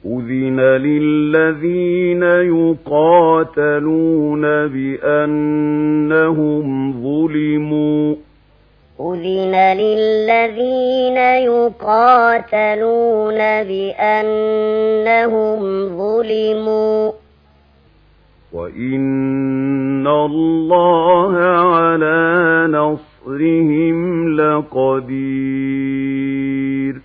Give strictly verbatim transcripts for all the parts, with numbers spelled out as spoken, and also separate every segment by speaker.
Speaker 1: أذن للذين يقاتلون بأنهم ظلموا
Speaker 2: أذن للذين يقاتلون بأنهم ظلموا
Speaker 1: وإن الله على نصرهم لقدير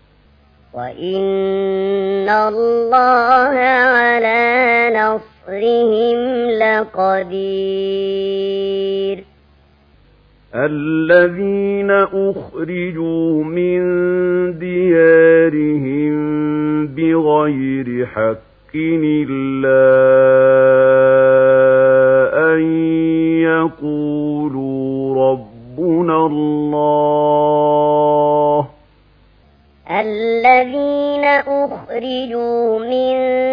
Speaker 2: وإن الله على نصرهم لقدير
Speaker 1: الذين أخرجوا من ديارهم بغير حق إلا أن يقولوا ربنا الله
Speaker 2: الذين أخرجوا من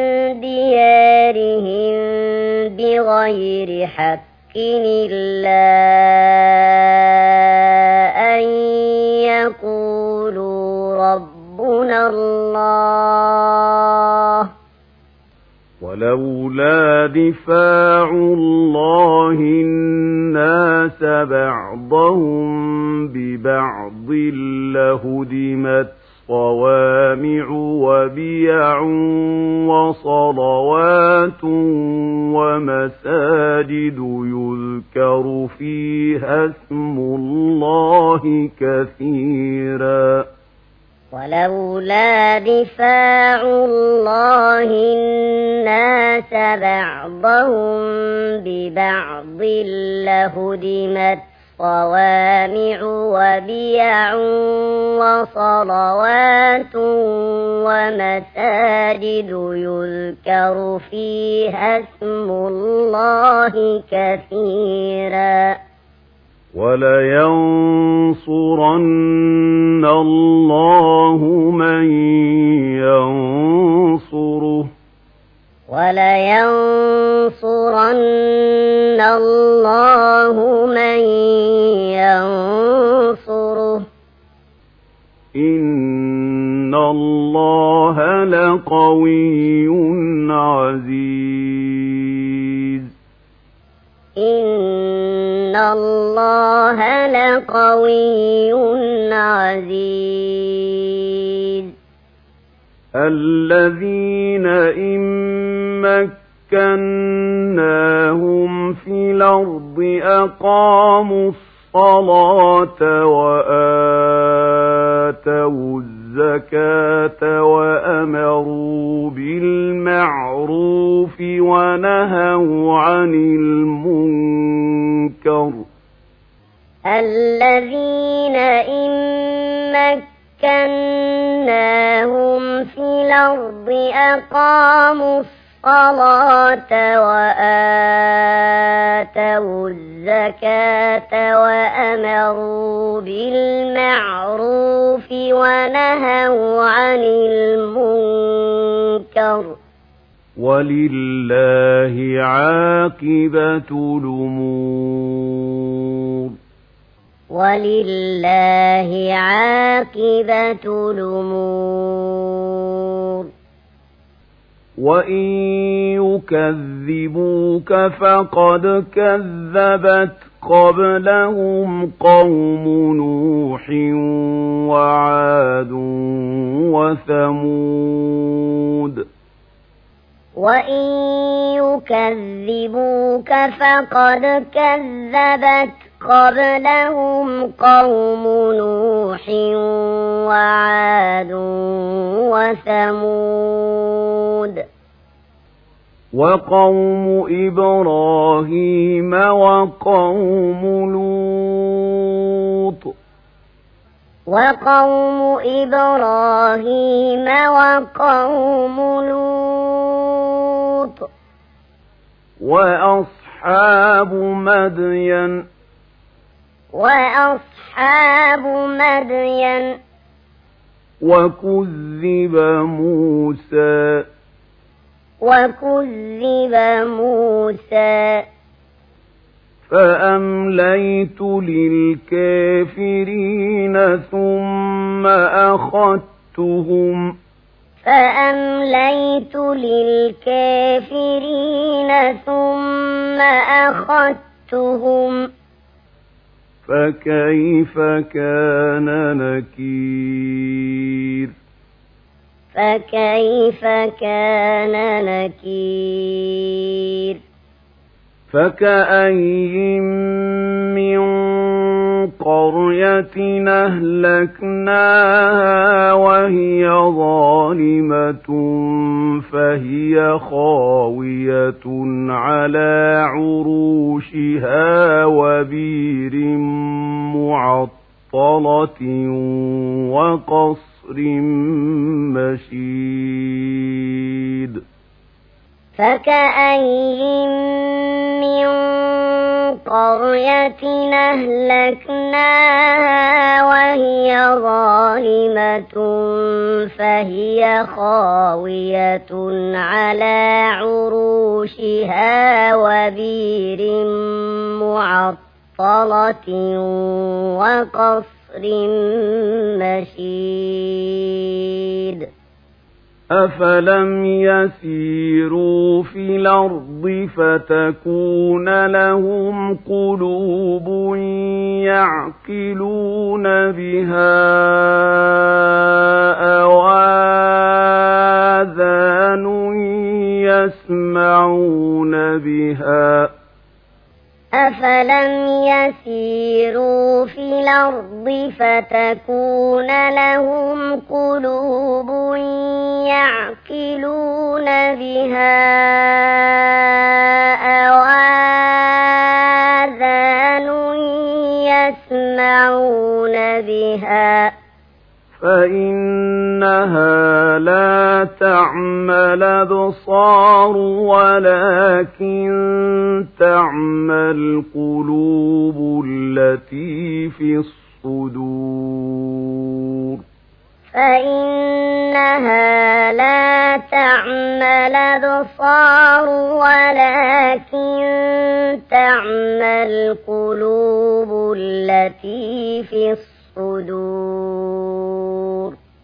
Speaker 2: ديارهم بغير حق إلا أن يقولوا ربنا الله
Speaker 1: ولولا دفاع الله الناس بعضهم ببعض لهدمت صوامع وبيع وصلوات ومساجد يذكر فيها اسم الله كثيرا
Speaker 2: ولولا دفاع الله الناس بعضهم ببعض لهدمت صوامع وبيع وصلوات ومساجد يذكر فيها اسم الله كثيرا
Speaker 1: ولينصرن الله من ينصره
Speaker 2: ولينصرن الله من ينصره
Speaker 1: إن الله لقوي عزيز
Speaker 2: إن الله لقوي عزيز
Speaker 1: الذين إن مكناهم في الأرض أقاموا الصلاة وآتوا الزكاة وأمروا بالمعروف ونهوا عن المنكر
Speaker 2: الذين إن مكناهم في الأرض أقاموا الصلاة وآتوا الزكاة وأمروا بالمعروف ونهوا عن المنكر
Speaker 1: ولله عاقبة الأمور
Speaker 2: ولله عاقبة الأمور
Speaker 1: وإن يكذبوك فقد كذبت قبلهم قوم نوح وعاد وثمود
Speaker 2: وإن يكذبوك فقد كذبت قبلهم قوم نوح وعاد وثمود
Speaker 1: وقوم إبراهيم وقوم لوط
Speaker 2: وقوم إبراهيم وقوم لوط
Speaker 1: وأصحاب مدين
Speaker 2: وأصحاب مدين
Speaker 1: وكذب موسى
Speaker 2: وكذب موسى
Speaker 1: فأمليت للكافرين ثم أخذتهم
Speaker 2: فأمليت للكافرين ثم أخذتهم
Speaker 1: فكيف كان نكير
Speaker 2: فكيف كان نكير
Speaker 1: فكأين من قرية أهلكناها وهي ظالمة فهي خاوية على عروشها وبير معطلة وقصر مشيد
Speaker 2: فكأين من قرية أهلكناها وهي ظالمة فهي خاوية على عروشها وبير معطلة وقصر مشيد
Speaker 1: أفلم يسيروا في الأرض فتكون لهم قلوب يعقلون بها أو آذان يسمعون بها
Speaker 2: أفلم يسيروا في الأرض فتكون لهم قلوب يعقلون بها أو آذان يسمعون بها
Speaker 1: فإنها لا تعمى الأبصار ولكن تعمى القلوب التي في الصدور
Speaker 2: فإنها لا تعمى الأبصار ولكن تعمى القلوب التي في الصدور